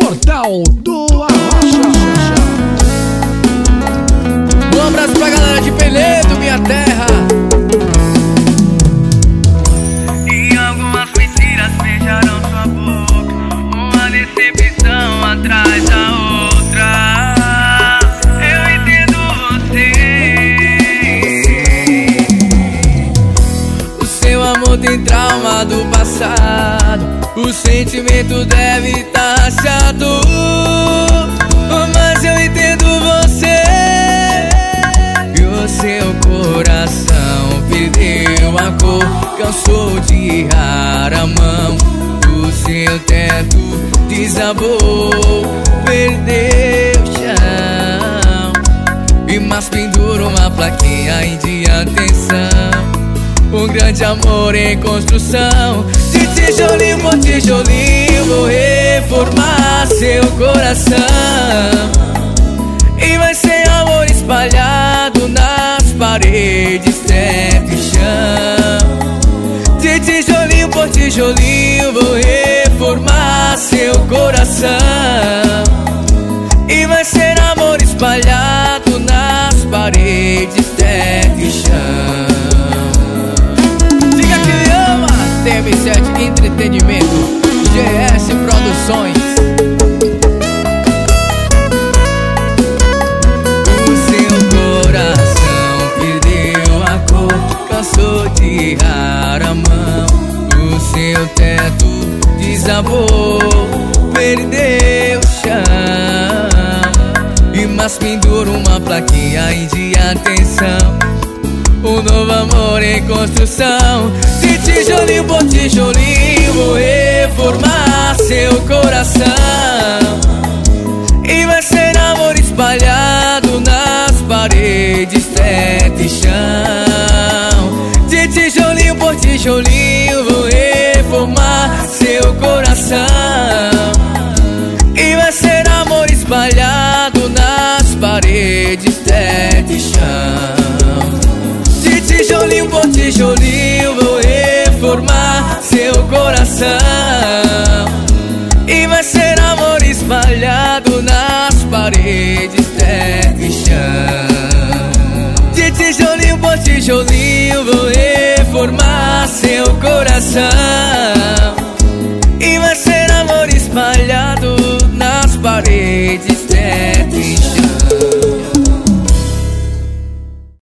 Portal do Arrocha. Um abraço pra galera de Penedo, minha terra. E algumas mentiras beijaram sua boca, uma decepção atrás da outra. Eu entendo você. O seu amor tem trauma do passado, o sentimento deve estar chato, mas eu entendo você. E o seu coração perdeu a cor, cansou de errar a mão. O seu teto desabou, perdeu o chão. E mais pendura uma plaquinha aí de atenção. Um grande amor em construção, de tijolinho por tijolinho vou reformar seu coração. E vai ser amor espalhado nas paredes, teto e chão. De tijolinho por tijolinho vou reformar seu coração. E vai ser amor espalhado nas paredes, teto e chão. TM7 Entretenimento, GS Produções. O seu coração perdeu a cor, cansou de errar a mão. O seu teto desabou, perdeu o chão. E mais pendura uma plaquinha aí de atenção. Um novo amor em construção, de tijolinho por tijolinho vou reformar seu coração. E vai ser amor espalhado nas paredes, teto e chão. De tijolinho por tijolinho vou reformar seu coração. E vai ser amor espalhado nas paredes, teto e chão. Tijolinho por tijolinho vou reformar seu coração. E vai ser amor espalhado nas paredes, teto e chão. De tijolinho por tijolinho vou reformar seu coração.